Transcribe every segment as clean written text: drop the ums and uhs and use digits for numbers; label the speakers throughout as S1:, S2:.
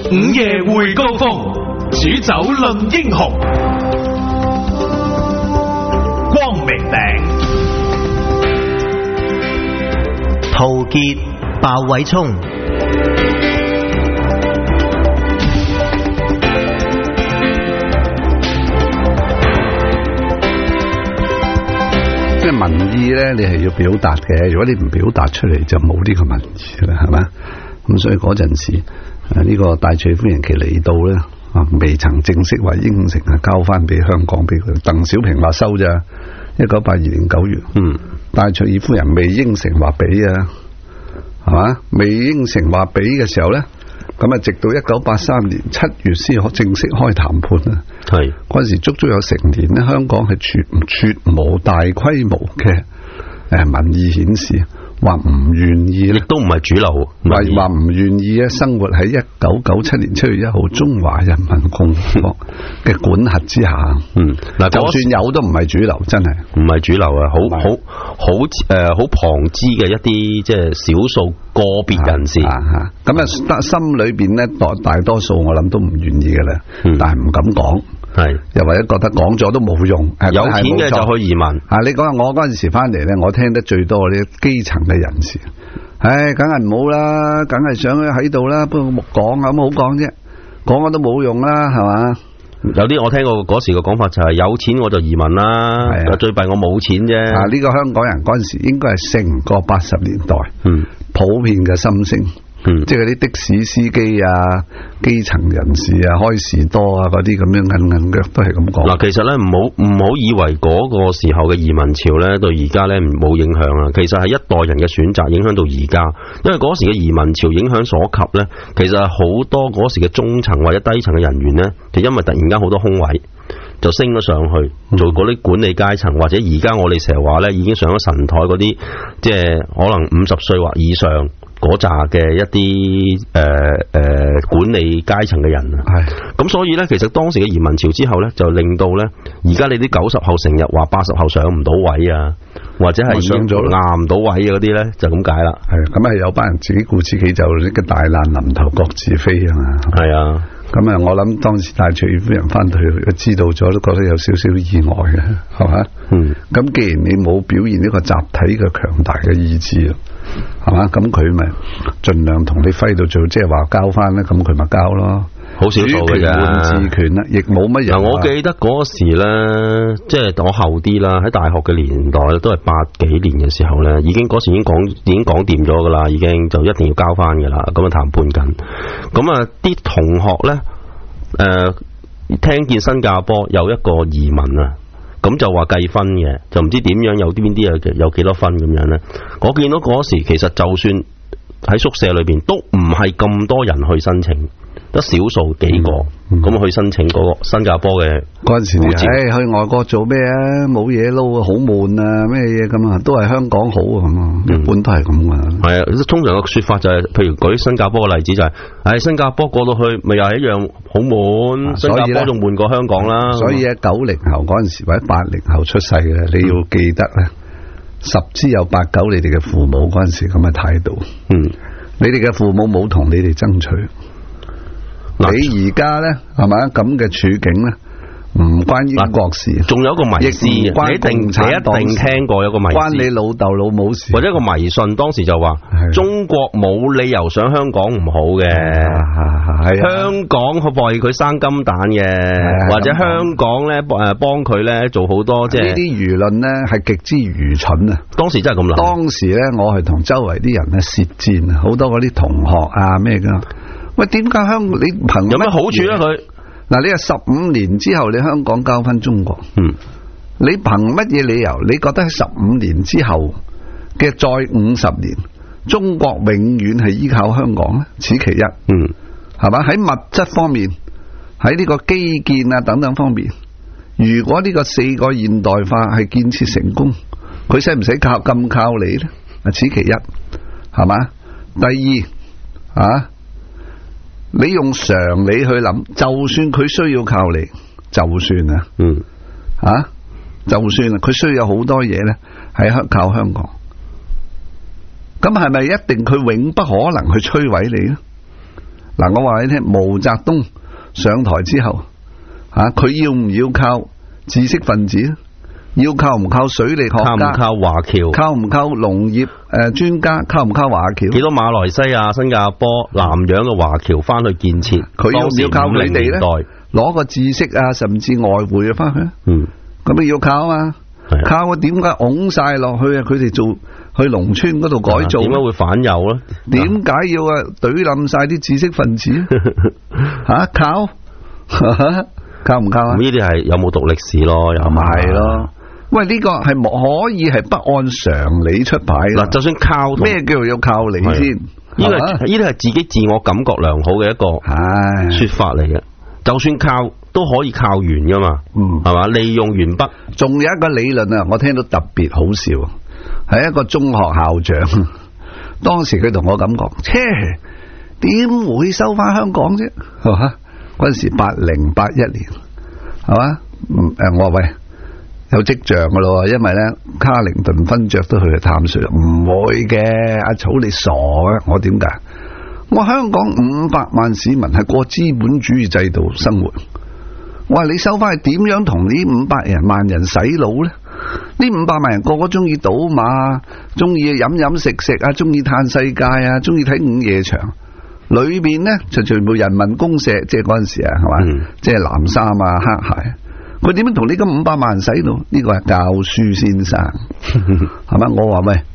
S1: 午夜會高峰，煮酒論英雄。光明頂，
S2: 陶傑、鮑偉聰。
S3: 即係民意咧，你係要表達嘅。如果你唔表達出嚟，就冇呢個民意啦，係咪？咁所以嗰陣時，呢個戴卓爾夫人期嚟到咧，未曾正式話應承交翻俾香港俾佢。鄧小平話收咋，1982年9月。戴卓爾夫人未應承話俾啊，係嘛？未應承話俾嘅時候咧，咁啊，直到1983年7月先正式開談判啊。係嗰陣時足足有成年咧，香港係絕無大規模嘅民意顯示，話唔願意咧，亦都唔係主流，話唔願意咧生活喺1997年7月1號中華人民共和國嘅管轄之下。嗱，就算有都唔係主流，真係唔係主流啊！好旁支嘅一啲即係少數個別人士咁啊，心裏邊咧大多數我諗都唔願意嘅啦，但係唔敢講。係又或者覺得講咗都冇用，有錢嘅就去移民。你講下我嗰陣時翻嚟咧，我聽得最多啲基層嘅人士，梗係唔好啦，梗係想喺度啦，不過冇講咁好講啫，講咗都冇用啦，係嘛？有啲我聽過嗰時嘅講法就係有錢我就移民啦，最弊我冇錢啫。呢個香港人嗰陣時應該係勝過80年代，普遍嘅心聲。即係嗰啲的士司機啊、基層人士啊、開士多啊嗰啲咁樣硬腳都係咁講。嗱，其實咧唔好以為嗰個時候嘅移民潮咧對而家咧冇影響啊，其實係一代人嘅選擇影響到而家。因為嗰時嘅移民潮影響所及咧，其實係好多嗰時嘅中層或者低層嘅人員咧，就因為突然間好多空位，就升咗上去做嗰啲管理階層，或者而家我哋成日話咧已經上咗神台嗰啲，即係可能50歲或以上。嗰扎嘅一啲管理階層嘅人啊，咁所以咧，其實當時嘅移民潮之後咧，就令到咧，而家你啲90後成日話80後上唔到位啊，或者係上咗壓唔到位啊嗰啲咧，就咁解啦。係咁係有班人自己顧自己，就呢個大難臨頭各自飛啊嘛。係啊，咁啊，我諗當時戴卓爾夫人翻到去，知道咗都覺得有少少意外嘅，係嘛？咁既然你冇表現呢個集體嘅強大嘅意志啊。係嘛？咁佢咪盡量同你揮到做，即係話交翻咧，咁佢咪交咯。好少數嘅啫，管治權啦，亦冇乜人。我記得嗰時咧，即係我後啲啦，喺大學嘅年代都係80幾年嘅時候咧，嗰時已經講掂咗噶啦，已經就一定要交翻噶啦，咁啊談判緊。咁啊，啲同學咧，聽見新加坡有一個移民啊。咁就話計分嘅，就唔知點樣有邊啲有幾多分咁樣咧。我見到嗰時其實就算喺宿舍裏邊都唔係咁多人去申請，得少數幾個咁去申請嗰個新加坡嘅。嗰陣時去外國做咩啊？冇嘢撈，好悶啊！咩嘢咁啊？都係香港好啊咁啊，一般都係咁啊。係啊，通常個說法就係，譬如舉新加坡嘅例子就係，新加坡過到去咪又係一樣好悶，新加坡仲悶過香港啦。所以喺90後嗰陣時或者80後出世嘅，你要記得咧，10之有8九你哋嘅父母嗰陣時咁嘅態度。你哋嘅父母冇同你哋爭取。你而家咧係咪咁嘅處境咧？唔關英國事，仲有一個迷思，你一定聽過有個迷思，關你老豆老母事，或者一個迷信，當時就話中國冇理由想香港唔好嘅，香港為佢生金蛋嘅，或者香港咧幫佢咧做好多即係呢啲輿論咧係極之愚蠢啊！當時真係咁諗。當時咧我係同周圍啲人咧舌戰，好多嗰啲同學啊咩噶，喂，點解香港你憑有咩好處咧佢？嗱，你係15年之後，你香港交翻中國，你憑乜嘢理由？你覺得喺15年之後嘅再50年，中國永遠係依靠香港咧？此其一，係嘛？喺物質方面，喺呢個基建啊等等方面，如果呢個4個現代化係建設成功，佢使唔使靠你咧？啊，此其一，係嘛？第二啊。你用常理去諗，就算佢需要靠你，就算啊，就算佢需要好多嘢咧，係靠香港，咁係咪一定佢永不可能去摧毀你咧？ 嗱，我話你聽，毛澤東上台之後，佢要唔要靠知識分子？要靠唔靠水利學家？
S4: 靠唔靠華僑？
S3: 靠唔靠農業專家？靠唔靠華僑？幾
S4: 多馬來西亞、新加坡、南洋嘅華僑翻去建設？
S3: 佢要唔要靠佢哋咧？攞個知識啊，甚至外匯啊翻去？咁咪要靠啊嘛？靠啊？點解拱晒落去啊？佢哋做去農村嗰度改造，
S4: 點解會反右咧？
S3: 點解要懟冧晒啲知識分子？靠靠唔靠啊？
S4: 呢啲係有冇讀歷史咯？又
S3: 唔係咯？喂，呢個係可以係不按常理出牌
S4: 嗱，就算靠
S3: 咩叫做要靠你先？
S4: 呢啲係自己自我感覺良好嘅一個說法嚟嘅。就算靠都可以靠完噶嘛，係嘛？利用鉛筆。仲有一個理論啊，我聽到特別好笑，係一個中學校長，當時佢同我咁講：點會收翻香港啫？係嘛？嗰陣時80、81年，係嘛？我話喂。有跡象噶咯，因為咧卡靈頓勳爵都去探視，唔會嘅，阿草你傻啊！我點解？我香港500萬市民係過資本主義制度生活，我話你收翻去點樣同呢500萬人洗腦咧？呢500萬人個個中意賭馬，中意飲食啊，中意嘆世界啊，中意睇午夜場，裏邊咧就全部人民公社，即係嗰陣時啊，係嘛？即係藍衫啊，黑鞋。佢點樣同你咁500萬人洗腦？呢個係教書先生，係嘛？我話喂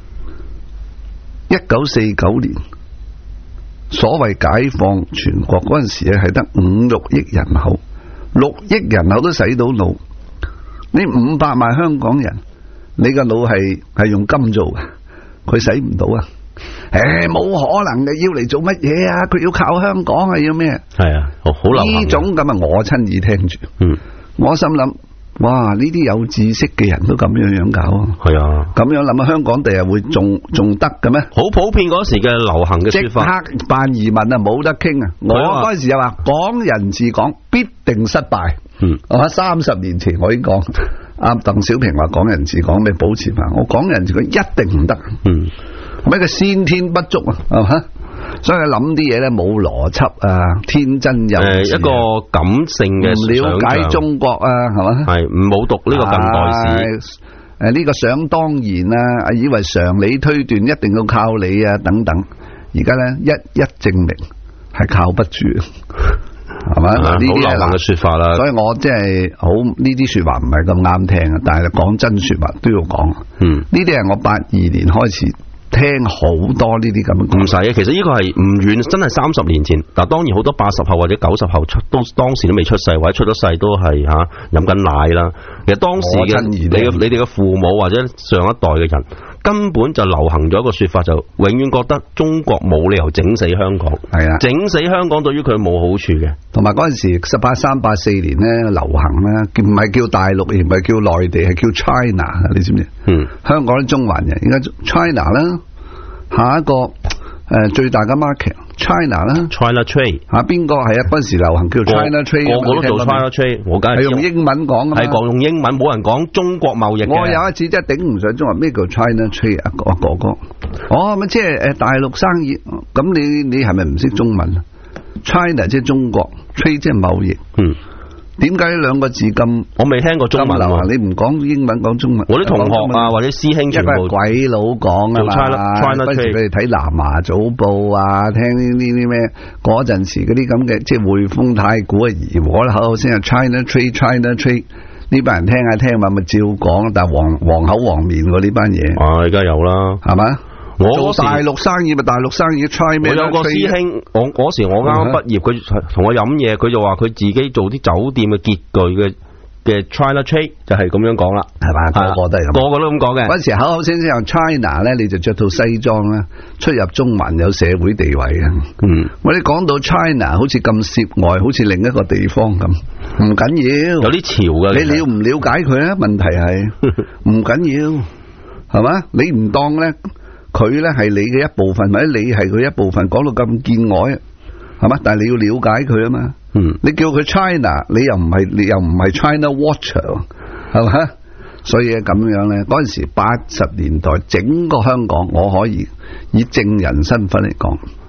S4: ，1949年所謂解放全國嗰陣時咧，係得5-6億人口，6億人口都洗到腦。呢500萬香港人，你個腦係用金做嘅，佢洗唔到啊！冇可能嘅，要嚟做乜嘢啊？佢要靠香港啊，要咩？係啊，好流行呢種咁啊！我親耳聽住，我心諗，哇！呢啲有知識嘅人都咁樣搞，係啊，咁樣諗啊，香港第日會仲得嘅咩？好普遍嗰時嘅流行嘅說法，即刻辦移民啊，冇得傾啊！我嗰陣時就話，港人治港必定失敗。我喺30年前我已經講，阿鄧小平話港人治港咩保持嘛，我港人治港一定唔得。咩叫先天不足啊？係嘛？所以諗啲嘢咧冇邏輯啊，天真幼稚，一個感性嘅，唔了解中國啊，係嘛？係唔冇讀呢個近代史，呢個想當然啊，以為常理推斷一定要靠你啊，等等。而家咧一證明係靠不住，係嘛？呢啲係流行嘅說法啦。所以我即係好呢啲說話唔係咁啱聽啊，但係講真說話都要講。呢啲係我82年開始。聽好多呢啲咁，唔使啊！其實呢個係唔遠，真係30年前。但當然好多80後或者90後都當時都未出世，或者出咗世都係飲緊奶啦。其實當時嘅你哋嘅父母或者上一代嘅人，根本就流行咗一個說法，就永遠覺得中國冇理由整死香港。係啊，整死香港對於佢冇好處嘅。同埋嗰陣時18、84年咧流行咧，唔係叫大陸，而唔係叫內地，係叫 China， 你知唔知？香港啲中環人而家 China 啦。下一個最大嘅 market China 啦 ，China Trade 邊個係啊？嗰陣時流行叫 China Trade，個個都做 China Trade，我梗係用英文講啊嘛，係講用英文，冇人講中國貿易嘅。我有一次真係頂唔上中文，咩叫 China Trade 啊？哥哥，咁即係大陸生意，咁你係咪唔識中文啊 ？China 即係中國 ，Trade 即係貿易，點解呢兩個字咁？我未聽過中文啊！你唔講英文講中文，我啲同學啊或者師兄全部一個鬼佬講啊嘛。嗰時佢哋睇南華早報啊，聽呢啲咩嗰陣時嗰啲咁嘅，即係匯豐太古啊，怡和啦，口先係 China Trade 呢班人聽下聽下咪照講，但係黃口黃面喎呢班嘢。而家有啦，係嘛？我做大陸生意咪大陸生意 try 咩？我有個師兄，我嗰時我啱啱畢業，佢同我飲嘢，佢就話佢自己做啲酒店嘅潔具嘅 China Trade 就係咁樣講啦，係嘛？個個都係咁，個個都咁講嘅。嗰時口口聲聲用 China 咧，你就着套西裝啦，出入中環有社會地位嘅。我哋講到 China 好似咁涉外，好似另一個地方咁，唔緊要，有啲潮嘅。你了唔了解佢咧？問題係唔緊要，係嘛？你唔當咧？佢咧係你嘅一部分，或者你係佢一部分，講到咁見外，係嘛？但係你要了解佢啊嘛。你叫佢 China， 你又唔係 China Watcher， 係嘛？所以咁樣咧，嗰陣時80年代整個香港，我可以以證人身份嚟講，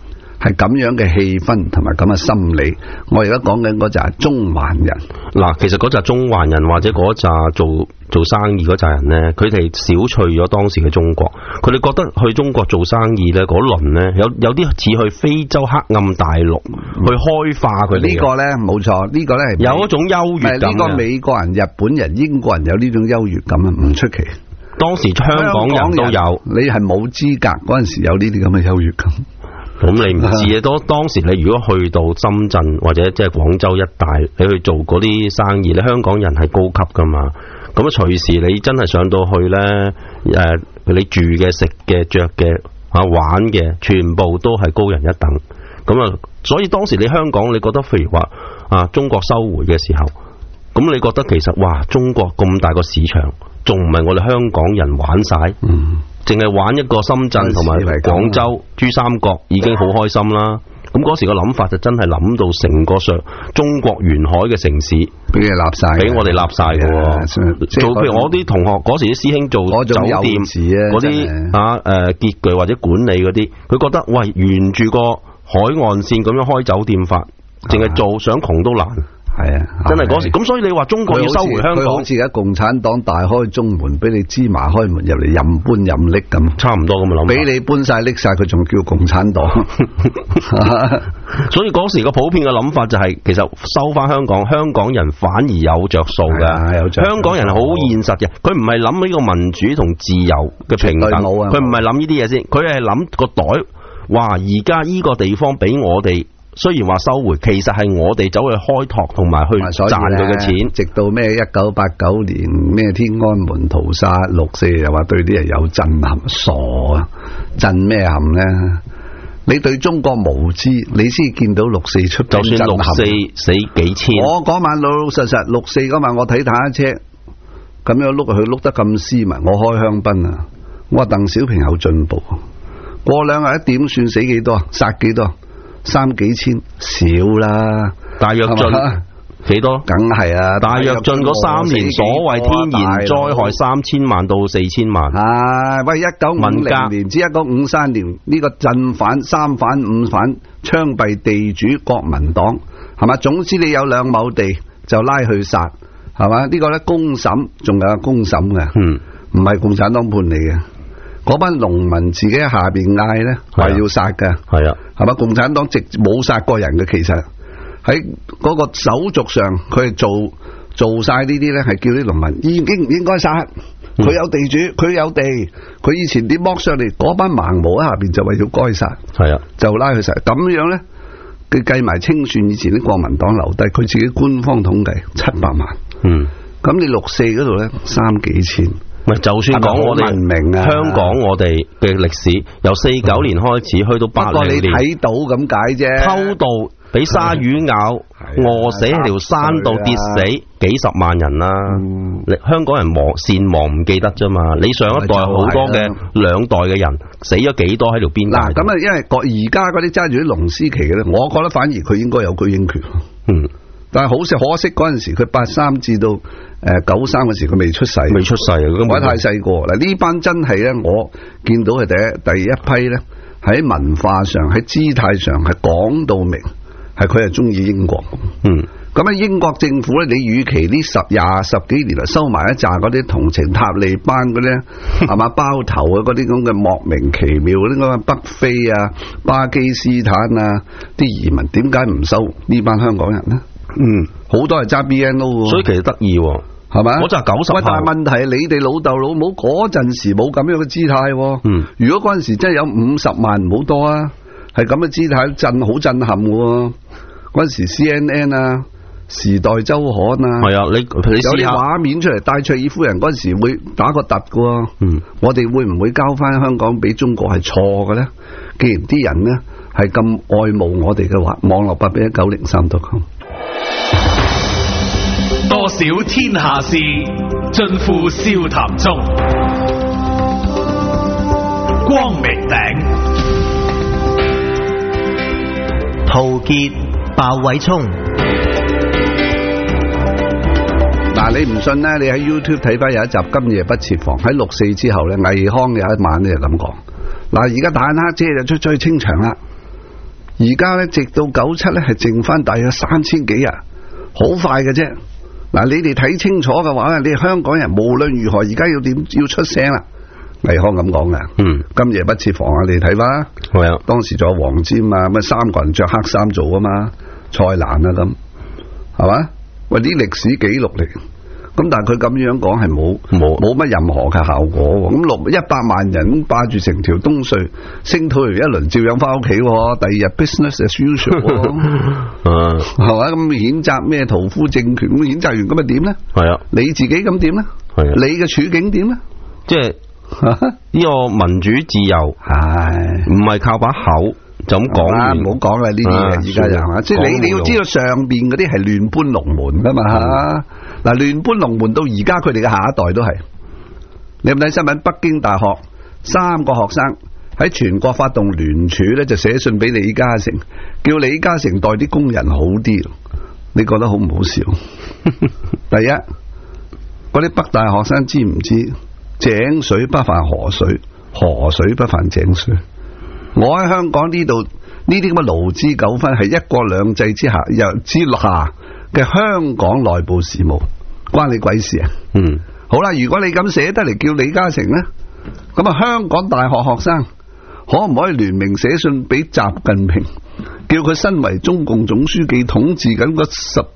S4: 係咁樣嘅氣氛同埋咁嘅心理。我而家講緊嗰就係中環人。
S5: 嗱，其實嗰紮中環人或者嗰紮做生意嗰紮人呢，佢哋小覷咗當時嘅中國，佢哋覺得去中國做生意呢，嗰輪呢有啲似去非洲黑暗大陸去開化佢哋。
S4: 呢個呢冇錯，呢個呢係
S5: 有一種優越感。
S4: 呢個美國人、日本人、英國人有呢種優越感啊，唔出奇。當時香港人都有，你係冇資格嗰陣時有呢啲咁嘅優越感。
S5: 咁你唔知啊？當時你如果去到深圳或者即係廣州一帶，你去做嗰啲生意，你香港人係高級噶嘛？咁啊，隨時你真係上到去呢，你住嘅、食嘅、着嘅、玩嘅，全部都係高人一等。咁啊，所以當時你香港，你覺得譬如話中國收回嘅時候，咁你覺得其實哇，中國咁大個市場，仲唔係我哋香港人玩晒？淨係玩一個深圳同埋廣州、珠三角已經好開心啦。咁嗰時個諗法就真係諗到成個中國沿海嘅城市俾你立晒，俾我哋立晒嘅。做譬如我啲同學嗰時啲師兄做酒店嗰啲結具或者管理嗰啲，佢覺得喂，沿住個海岸線咁樣開酒店法，淨係做想窮都難。係啊，真係嗰時咁，所以你話中國要收回香港，佢好似而家共產黨大開中門，俾你芝麻開門入嚟任搬任拎咁，差唔多咁嘅諗法。俾你搬晒拎晒，佢仲叫共產黨。所以嗰時個普遍嘅諗法就係，其實收翻香港，香港人反而有着數㗎。香港人係好現實嘅，佢唔係諗呢個民主同自由嘅平等，佢唔係諗呢啲嘢先，佢係諗個袋。哇！而家呢個地方俾我哋。雖然話收回，其實係我哋走去開拓同埋去賺佢嘅錢。直到咩1989年咩天安門屠殺6·4又話對啲人有震撼，傻啊！震咩撼呢？你對中國無知，你先見到6·4出。就算6·4死幾千，我嗰晚老老實實6·4嗰晚我睇坦克車咁樣碌，佢碌得咁斯文，我開香檳啊！我話鄧小平有進步，過兩日一點算死幾多，殺幾多？3幾千少啦，大躍進幾多？梗係啊！大躍進嗰3年，所謂天然災害3000萬到4000萬。係喂，1950年至1953年呢個鎮反、3反、5反，槍斃地主國民黨，係嘛？總之你有2畝地就拉去殺，係嘛？呢個咧公審，仲有公審嘅，唔係共產黨判你嘅。嗰班農民自己喺下邊嗌咧，話要殺嘅，係啊，係嘛？共產黨直冇殺過人嘅，其實喺嗰個手續上，佢係做晒呢啲咧，係叫啲農民應唔應該殺？佢有地主，佢有地，佢以前啲剝削嚟，嗰班盲毛喺下邊就話要該殺，係啊，就拉佢殺。咁樣咧，佢計埋清算以前啲國民黨留低，佢自己官方統計700萬，咁你6·4嗰度咧3幾千。唔係，就算講我哋香港，我哋嘅歷史由49年開始去到80年，你睇到咁解啫。偷渡俾鯊魚咬，餓死喺條山度跌死幾十萬人啦。香港人善忘唔記得啫嘛。你上一代好多嘅2代嘅人死咗幾多喺條邊界？嗱，咁啊，因為而家嗰啲揸住啲龍獅旗嘅咧，我覺得反而佢應該有居英權。但係好可惜嗰陣時，佢83至到93嘅時，佢未出世，我太細個。嗱，呢班真係咧，我見到係第一批咧，喺文化上、喺姿態上係講到明，係佢係中意英國。咁啊，英國政府咧，你與其呢10幾年嚟收埋一紮嗰啲同情塔利班嗰啲係嘛包頭啊，嗰啲咁嘅莫名其妙嗰啲咁嘅北非啊、巴基斯坦啊啲移民，點解唔收呢班香港人呢？好多係揸 BNO， 所以其實得意係咪？我就係90後。但係問題係你哋老豆老母嗰陣時冇咁樣嘅姿態。如果嗰陣時真係有50萬唔好多啊，係咁嘅姿態好震撼嘅。嗰陣時 CNN 啊、時代周刊啊，係啊，你有啲畫面出嚟，戴卓爾夫人嗰陣時會打個突嘅。我哋會唔會交翻香港俾中國係錯嘅咧？既然啲人呢係咁愛慕我哋嘅話，網絡8819039.com。
S1: 多少天下事，盡付笑談中。光明頂，
S2: 陶傑、鮑偉聰。
S4: 嗱，你唔信呢？你喺 YouTube 睇翻有一集《今夜不設防》，喺6·4之後呢，魏康有一晚呢就咁講。嗱，而家坦克車就出去清場啦。 而家咧直到97咧係剩翻大約3000幾日，好快嘅啫。嗱，你哋睇清楚嘅話咧，你香港人無論如何而家要出聲啦。倪匡咁講嘅，今夜不設防啊！你睇翻，係啊，當時仲有黃霑啊，乜3個人着黑衫做啊嘛，蔡瀾啊咁，係嘛？喂，啲歷史記錄嚟，咁但係佢咁樣講係冇乜任何嘅效果。咁100萬人霸住成條東隧，聲討完一輪，照樣翻屋企。第二日 business as usual， 係嘛？咁譴責咩屠夫政權？咁譴責完咁咪點咧？係啊，你自己咁點咧？係啊，你嘅處境點咧？即係。呢個民主自由係唔係靠把口就咁講啦？唔好講啦，呢啲嘢而家就係嘛，即係你要知道上邊嗰啲係亂搬龍門噶嘛。嗱，亂搬龍門到而家佢哋嘅下一代都係。你有冇睇新聞？北京大學3個學生喺全國發動聯署咧，就寫信俾李嘉誠，叫李嘉誠待啲工人好啲。你覺得好唔好笑？第一，嗰啲北大學生知唔知？井水不犯河水，河水不犯井水。我喺香港呢度呢啲咁嘅勞資糾紛係一國兩制之下嘅香港內部事務，關你鬼事啊！好啦，如果你咁寫得嚟叫李嘉誠呢，咁啊香港大學學生可唔可以聯名寫信俾習近平，叫佢身為中共總書記統治緊個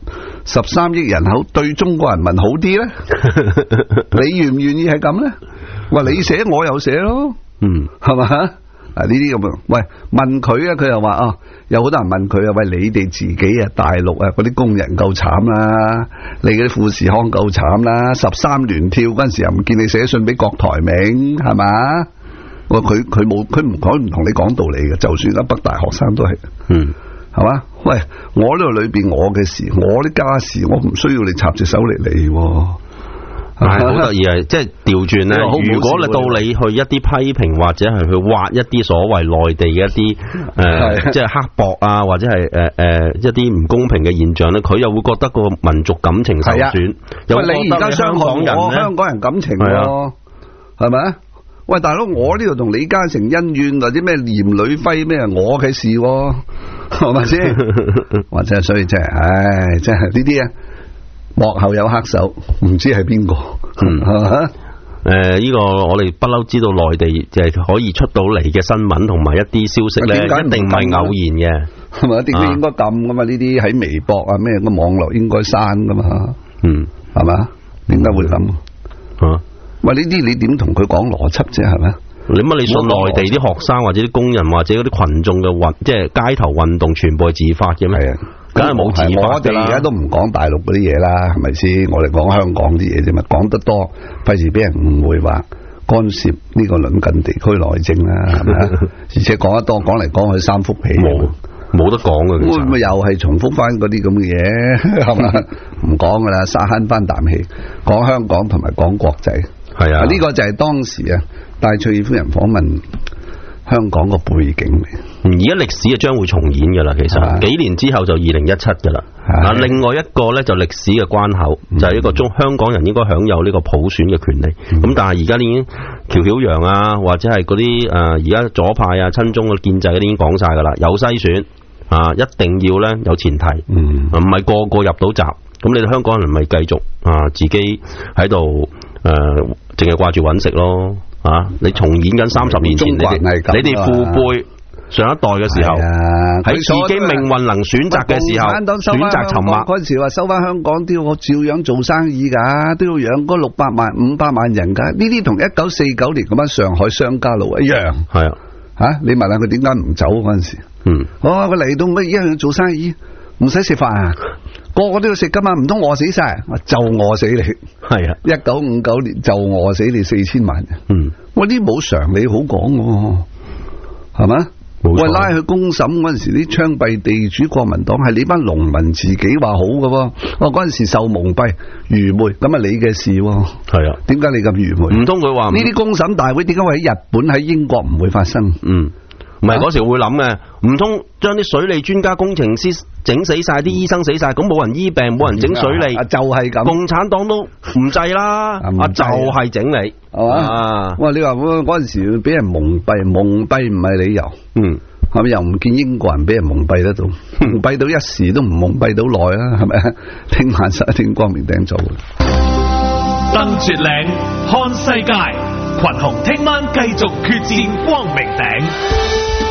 S4: 13億人口，對中國人民好啲呢？你願唔願意係咁呢？話你寫我又寫咯，係嘛？啊呢啲咁啊，喂問佢啊，佢又話有好多人問佢啊，喂你哋自己啊大陸啊嗰啲工人夠慘啦，你嗰啲富士康夠慘啦，13聯跳嗰陣時又唔見你寫信俾郭台銘，係嘛？佢唔同你講道理嘅，就算而家北大學生都係，係嘛？喂，我呢度裏邊我嘅事，我啲家事，我唔需要你插隻手嚟理。
S5: 係好得意啊！即係調轉咧，如果你到你去一啲批評或者係去挖一啲所謂內地嘅一啲即係刻薄啊，或者係一啲唔公平嘅現象咧，佢又會覺得個民族感情受損。
S4: 喂，你而家傷害我香港人感情喎，係咪？喂，大佬，我呢度同李嘉誠恩怨或者咩嚴呂輝咩我嘅事，係咪先？或者所以真係，唉，真係呢啲啊，幕後有黑手，唔知係邊個，係嘛？
S5: 呢個我哋不嬲知道內地就係可以出到嚟嘅新聞同埋一啲消息咧，一定唔係偶然嘅，
S4: 係咪？點解應該禁噶嘛？呢啲喺微博啊咩個網絡應該刪噶嘛？係嘛？點解會咁？喂，呢啲你點同佢講邏輯啫？係咪？
S5: 你信內地啲學生或者啲工人或者嗰啲群眾嘅即係街頭運動全部係自發嘅咩？係啊，梗係冇自發。
S4: 我哋而家都唔講大陸嗰啲嘢啦，係咪先？我哋講香港啲嘢啫嘛，講得多費事俾人誤會話干涉呢個鄰近地區內政啦，係咪啊？而且講得多，講嚟講去3幅皮，
S5: 冇得講嘅。
S4: 會唔會又係重複翻嗰啲咁嘅嘢？係嘛？唔講噶啦，嘥慳翻啖氣，講香港同埋講國際。係啊，呢個就係當時啊戴卓爾夫人訪問香港個背景嚟。
S5: 而家歷史啊將會重演噶啦，其實幾年之後就2017噶啦。另外一個咧就歷史嘅關口，就係一個香港人應該享有呢個普選嘅權利。咁但係而家已經喬曉陽啊，或者係嗰啲而家左派啊、親中嘅建制嗰啲已經講晒噶啦，有篩選啊，一定要咧有前提，唔係個個入到閘。咁你哋香港人咪繼續自己喺度淨係掛住揾食咯。你重演緊30年前你哋父輩上一代嘅時候，喺自己命運能選擇嘅時候，選擇沉默
S4: 嗰陣時話收翻香港啲，我照樣做生意噶，都要養嗰600萬、500萬人噶。呢啲同1949年咁樣上海商家路一樣。係你問下佢點解唔走嗰陣時？佢嚟到乜一樣做生意，唔使食飯啊，個個都要食噶嘛，唔通餓死晒？就餓死你。係1959年就餓死你4000萬人。我啲冇常理好講，係嘛？喂，拉去公審嗰陣時，啲槍斃地主國民黨係你班農民自己話好嘅。我嗰陣時受蒙蔽愚昧，咁啊你嘅事。係點解你咁愚昧？
S5: 唔通佢話
S4: 呢啲公審大會點解會喺日本喺英國唔會發生？
S5: 唔係嗰時會諗嘅，唔通將啲水利專家工程師整死晒，啲醫生死晒，咁冇人醫病，冇人整水利，
S4: 就係咁。共
S5: 產黨都唔制啦，就係整你，係嘛？
S4: 哇！你話嗰陣時俾人蒙蔽唔係理由。
S3: 係咪又唔見英國人俾人蒙蔽得到？蒙蔽到一時都唔蒙蔽到耐啦，係咪？聽晚11點光明頂做。
S1: 登絕嶺看世界，群雄聽晚繼續決戰光明頂。